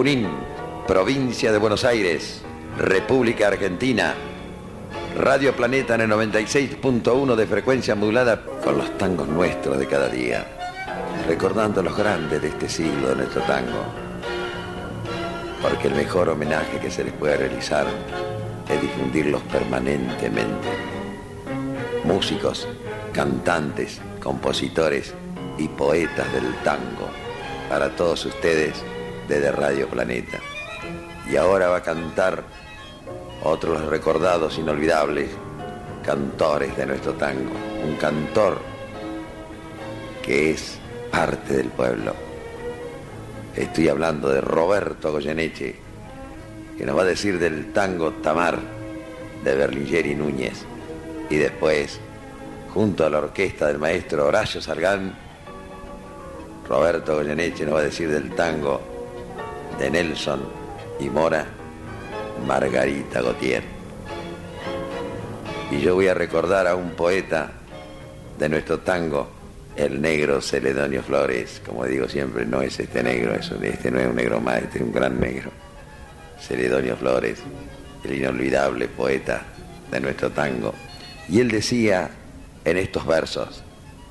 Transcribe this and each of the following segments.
Junín, provincia de Buenos Aires, República Argentina. Radio Planeta en el 96.1 de frecuencia modulada con los tangos nuestros de cada día, recordando a los grandes de este siglo de nuestro tango, porque el mejor homenaje que se les puede realizar es difundirlos permanentemente. Músicos, cantantes, compositores y poetas del tango, para todos ustedes desde Radio Planeta. Y ahora va a cantar otros recordados inolvidables cantores de nuestro tango, un cantor que es parte del pueblo. Estoy hablando de Roberto Goyeneche, que nos va a decir del tango Tamar de Berlingeri Núñez, y después, junto a la orquesta del maestro Horacio Salgán, Roberto Goyeneche nos va a decir del tango de Nelson y Mora, Margarita Gautier. Y yo voy a recordar a un poeta de nuestro tango, el negro Celedonio Flores. Como digo siempre, no es este negro, este no es un negro más, este es un gran negro. Celedonio Flores, el inolvidable poeta de nuestro tango. Y él decía en estos versos: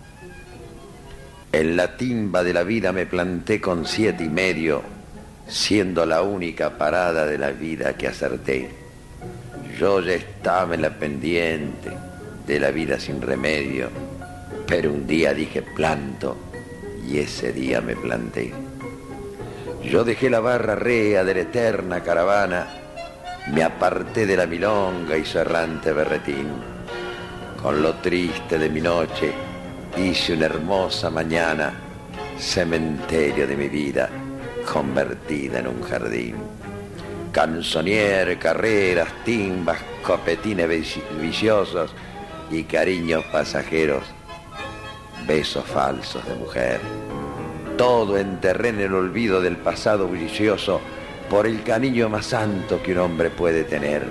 en la timba de la vida me planté con 7 y medio, siendo la única parada de la vida que acerté. Yo ya estaba en la pendiente de la vida sin remedio, pero un día dije planto, y ese día me planté. Yo dejé la barra rea de la eterna caravana, me aparté de la milonga y su errante berretín. Con lo triste de mi noche hice una hermosa mañana, cementerio de mi vida convertida en un jardín. Canzonier, carreras, timbas, copetines viciosos y cariños pasajeros, besos falsos de mujer. Todo enterré en el olvido del pasado bullicioso por el cariño más santo que un hombre puede tener.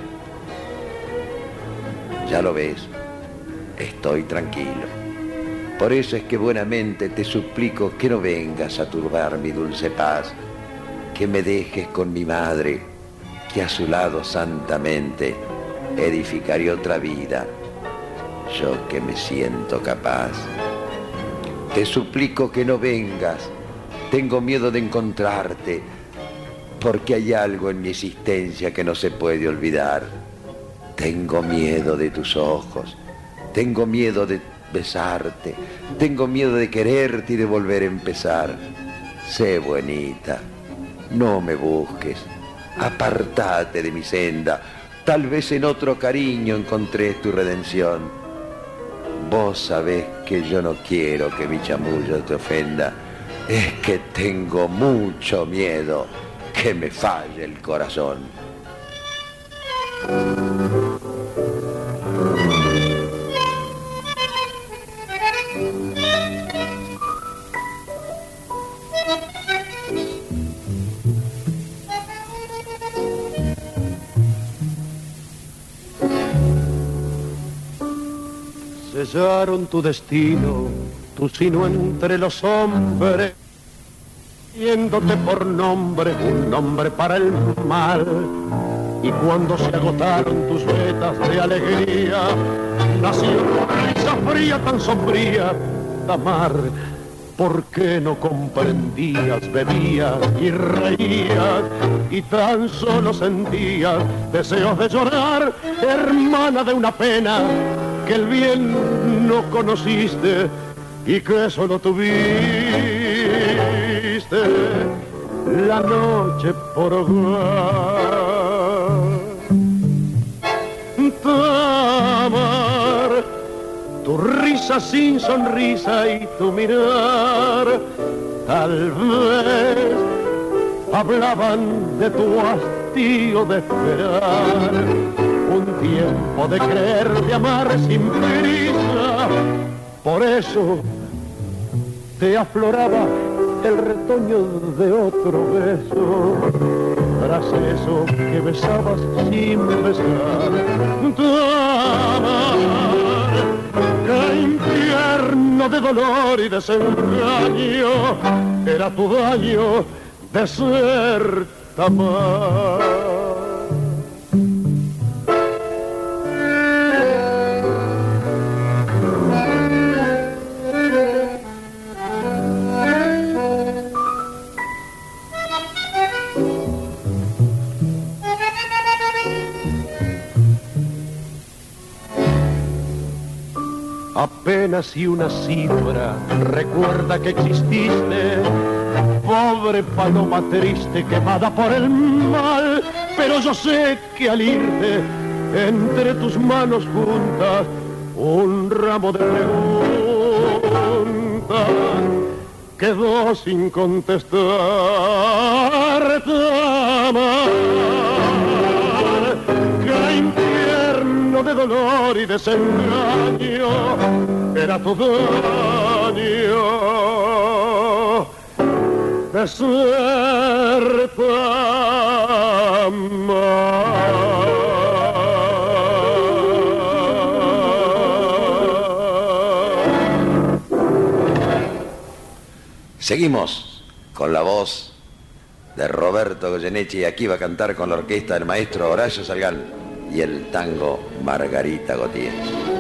Ya lo ves, estoy tranquilo. Por eso es que buenamente te suplico que no vengas a turbar mi dulce paz, que me dejes con mi madre, que a su lado santamente edificaré otra vida, yo que me siento capaz. Te suplico que no vengas, tengo miedo de encontrarte, porque hay algo en mi existencia que no se puede olvidar. Tengo miedo de tus ojos, tengo miedo de besarte, tengo miedo de quererte y de volver a empezar. Sé buenita, no me busques, apartate de mi senda, tal vez en otro cariño encontré tu redención. Vos sabés que yo no quiero que mi chamullo te ofenda, es que tengo mucho miedo que me falle el corazón. Sellaron tu destino, tu sino entre los hombres, yéndote por nombre, un nombre para el mal. Y cuando se agotaron tus vetas de alegría, nació una risa fría tan sombría, Tamar. ¿Por qué no comprendías, bebías y reías y tan solo sentías deseos de llorar, hermana de una pena que el bien no conociste y que solo tuviste la noche por hogar? Tamar, tu risa sin sonrisa y tu mirar tal vez hablaban de tu hastío de esperar, un tiempo de querer, de amar sin prisa. Por eso te afloraba el retoño de otro beso, tras eso que besabas sin besar. Tamar, qué infierno de dolor y desengaño era tu daño de ser nunca más. Apenas si una cifra recuerda que exististe, pobre paloma triste quemada por el mal, pero yo sé que al irte entre tus manos juntas un ramo de preguntas quedó sin contestar. ¡Qué infierno de dolor y desengaño era tu daño! De ser tan mal. Seguimos con la voz de Roberto Goyeneche, y aquí va a cantar con la orquesta del maestro Horacio Salgán y el tango Margarita Gautier.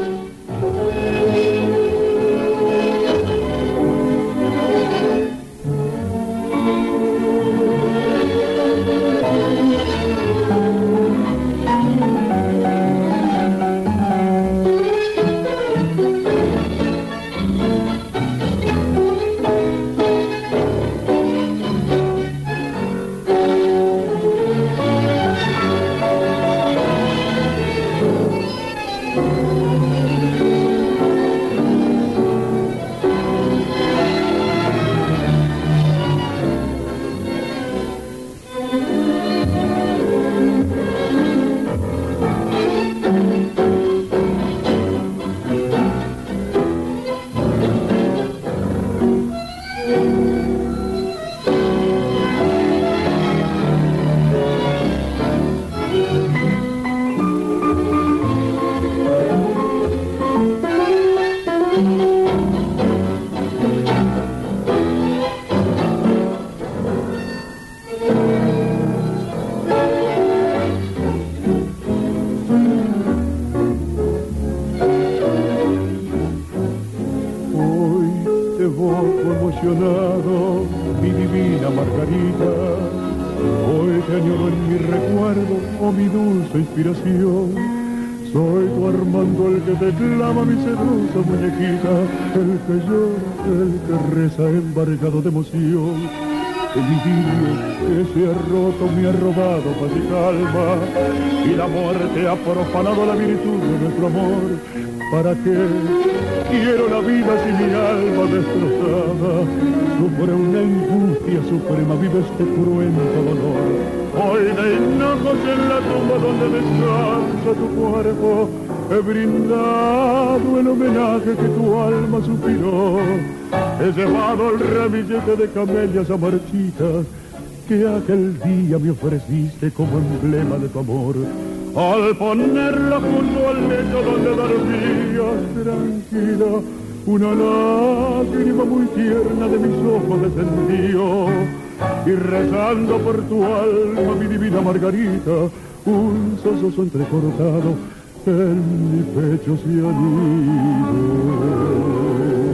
Mi divina Margarita, hoy te añoro en mi recuerdo, oh mi dulce inspiración. Soy tu Armando el que te clama mi sedosa muñequita, el que llora, el que reza embargado de emoción. El idilio que se ha roto me ha robado paz y calma, y la muerte ha profanado la virtud de nuestro amor. ¿Para qué quiero la vida si mi alma destrozada sufre una angustia suprema, vive este cruento dolor? Hoy de hinojos en la tumba donde descansa tu cuerpo, he brindado el homenaje que tu alma suspiró. He llevado el ramillete de camelias a marchitas que aquel día me ofreciste como emblema de tu amor. Al ponerla junto al lecho donde dormías tranquila, una lágrima muy tierna de mis ojos descendió, y rezando por tu alma, mi divina Margarita, un sollozo entrecortado en mi pecho se anidó.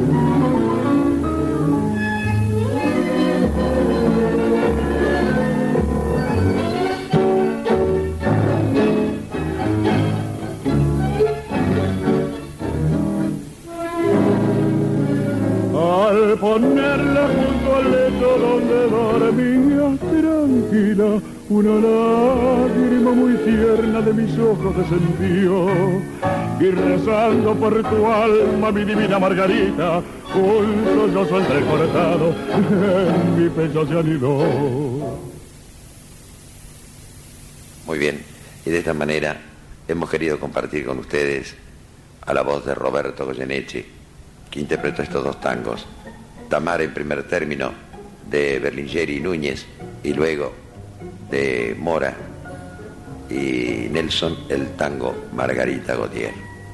Al ponerla junto al lecho donde dormía tranquila, una lágrima muy tierna de mis ojos descendió, y rezando por tu alma, mi divina Margarita, un sollozo entrecortado en mi pecho se anidó. Muy bien, y de esta manera hemos querido compartir con ustedes a la voz de Roberto Goyeneche, que interpretó estos dos tangos: Tamara en primer término, de Berlingeri y Núñez, y luego de Mora y Nelson, el tango Margarita Gautier.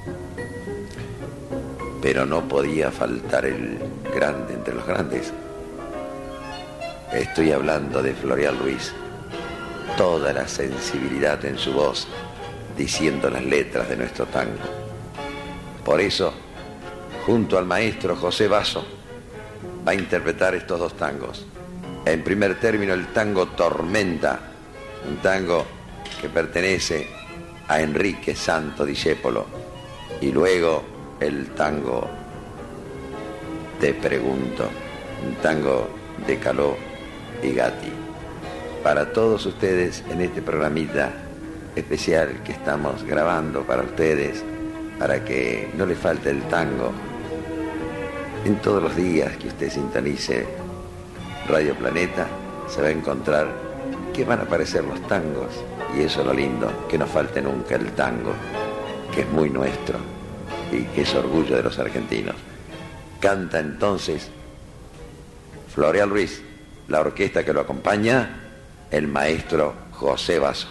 Pero no podía faltar el grande entre los grandes. Estoy hablando de Florial Ruiz, toda la sensibilidad en su voz, diciendo las letras de nuestro tango. Por eso, junto al maestro José Basso, va a interpretar estos dos tangos. En primer término, el tango Tormenta, un tango que pertenece a Enrique Santo Discépolo, y luego el tango Te Pregunto, un tango de Caló y Gatti. Para todos ustedes en este programita especial que estamos grabando para ustedes, para que no les falte el tango, en todos los días que usted sintonice Radio Planeta, se va a encontrar que van a aparecer los tangos, y eso es lo lindo, que no falte nunca el tango, que es muy nuestro y que es orgullo de los argentinos. Canta entonces Floreal Ruiz, la orquesta que lo acompaña, el maestro José Basso.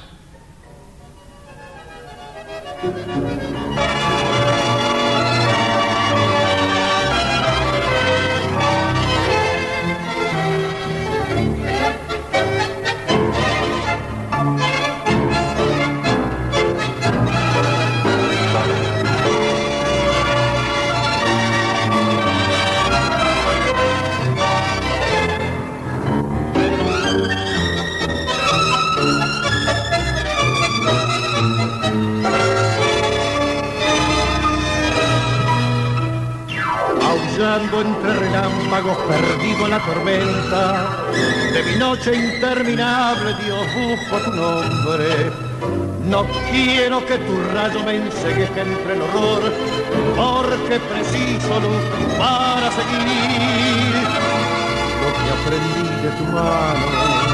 Entre relámpagos, perdido en la tormenta de mi noche interminable, Dios, busco tu nombre. No quiero que tu rayo me encegueje entre el horror, porque preciso luz para seguir. Lo que aprendí de tu mano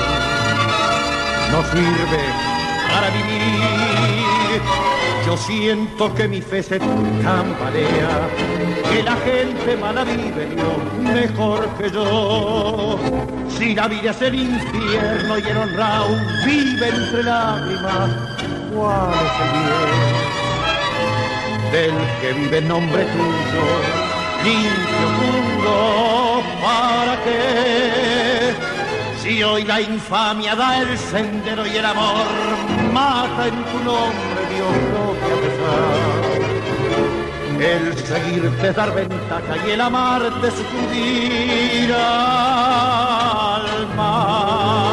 no sirve para vivir. Yo siento que mi fe se tambalea, que la gente mala vive, Dios, mejor que yo. Si la vida es el infierno y el honrado vive entre lágrimas, ¿cuál es el bien? Del que vive en nombre tuyo, limpio, puro, ¿para qué? Si hoy la infamia da el sendero y el amor mata en tu nombre, Dios, lo que a pesar. El seguirte es dar ventaja y el amarte sucumbir al mar.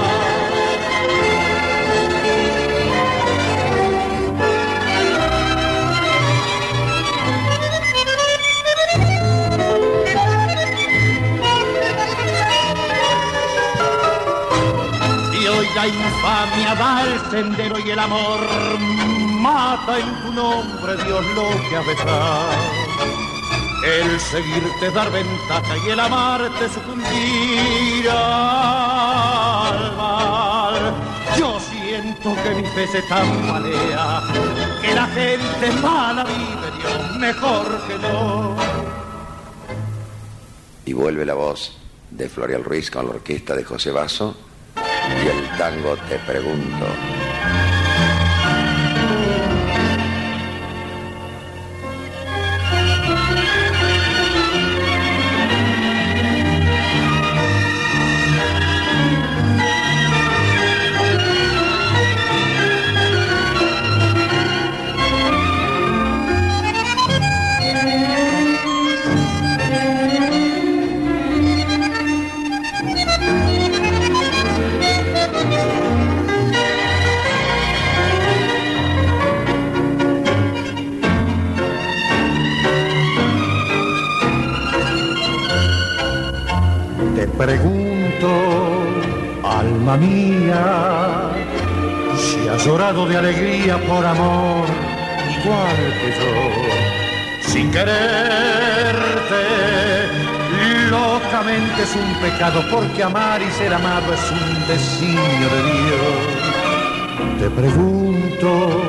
La infamia da el sendero y el amor mata en tu nombre, Dios, lo que a besar. El seguirte es dar ventaja y el amarte sucumbir al mal. Yo siento que mi fe se tambalea, que la gente mala vive, Dios, mejor que no. Y vuelve la voz de Floreal Ruiz con la orquesta de José Basso y el tango Te Pregunto. Pregunto, alma mía, si has llorado de alegría por amor, igual que yo, sin quererte, locamente es un pecado, porque amar y ser amado es un designio de Dios. Te pregunto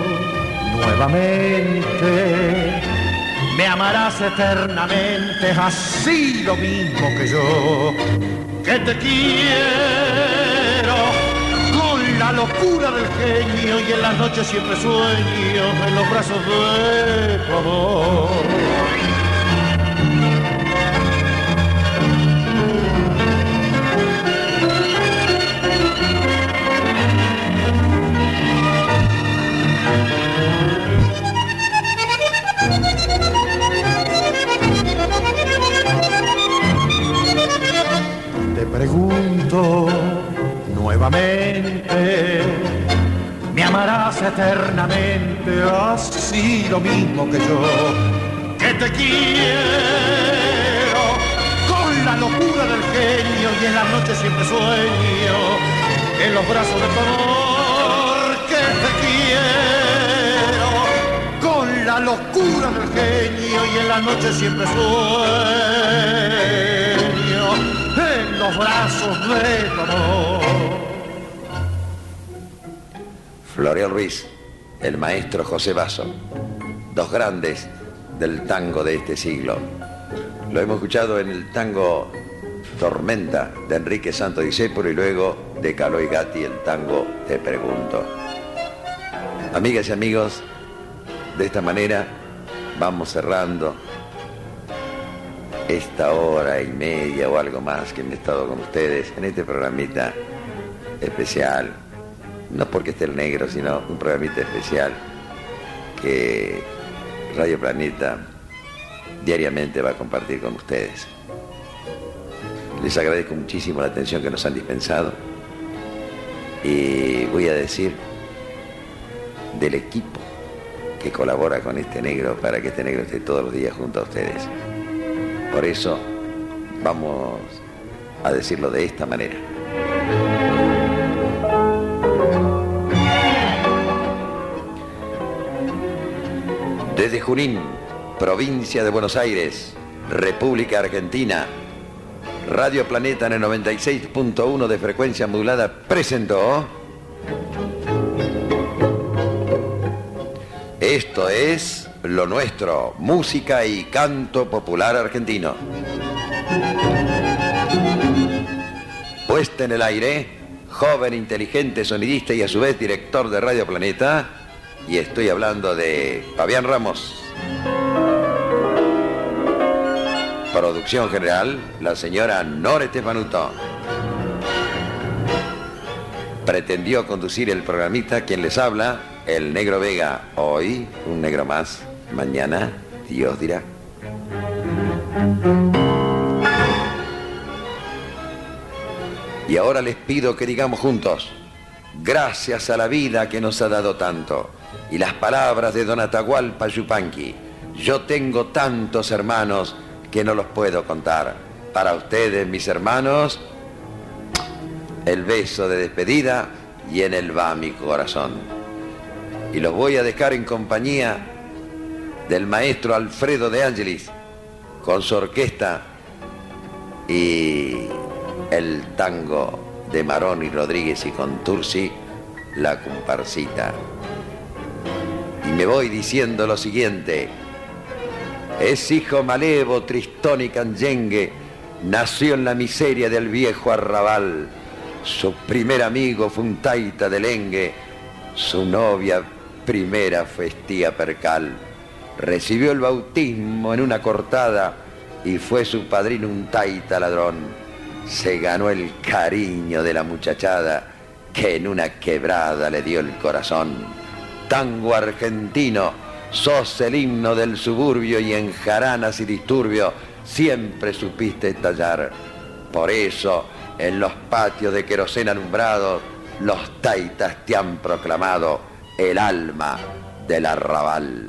nuevamente, ¿me amarás eternamente así lo mismo que yo? Que te quiero con la locura del genio y en las noches siempre sueño en los brazos de tu amor. eternamente así lo mismo que yo, que te quiero con la locura del genio y en la noche siempre sueño en los brazos de tu amor, que te quiero con la locura del genio y en la noche siempre sueño en los brazos de tu amor. Florial Ruiz, el maestro José Basso, dos grandes del tango de este siglo. Lo hemos escuchado en el tango Tormenta de Enrique Santo Discépolo y luego de Caloi Gatti el tango Te Pregunto. Amigas y amigos, de esta manera vamos cerrando esta hora y media o algo más que me he estado con ustedes en este programita especial. No porque esté el negro, sino un programita especial que Radio Planeta diariamente va a compartir con ustedes. Les agradezco muchísimo la atención que nos han dispensado y voy a decir del equipo que colabora con este negro para que este negro esté todos los días junto a ustedes. Por eso vamos a decirlo de esta manera. Desde Junín, provincia de Buenos Aires, República Argentina, Radio Planeta en el 96.1 de frecuencia modulada presentó... Esto es Lo Nuestro, música y canto popular argentino. Puesta en el aire, joven, inteligente, sonidista y a su vez director de Radio Planeta, y estoy hablando de Fabián Ramos. Producción general, la señora Nora Estefanuto. Pretendió conducir el programita quien les habla, el Negro Vega. Hoy, un negro más. Mañana, Dios dirá. Y ahora les pido que digamos juntos, gracias a la vida que nos ha dado tanto. Y las palabras de don Atahualpa Yupanqui, yo tengo tantos hermanos que no los puedo contar. Para ustedes, mis hermanos, el beso de despedida y en él va mi corazón. Y los voy a dejar en compañía del maestro Alfredo de Angelis con su orquesta y el tango de Maroni Rodríguez y Contursi, La Comparsita. Y me voy diciendo lo siguiente: es hijo malevo, tristón y canyengue, nació en la miseria del viejo arrabal. Su primer amigo fue un taita de lengue, su novia primera fue Estía Percal. Recibió el bautismo en una cortada y fue su padrino un taita ladrón. Se ganó el cariño de la muchachada que en una quebrada le dio el corazón. Tango argentino, sos el himno del suburbio y en jaranas y disturbio siempre supiste estallar. Por eso, en los patios de querosén alumbrados, los taitas te han proclamado el alma del arrabal.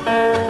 Thank you.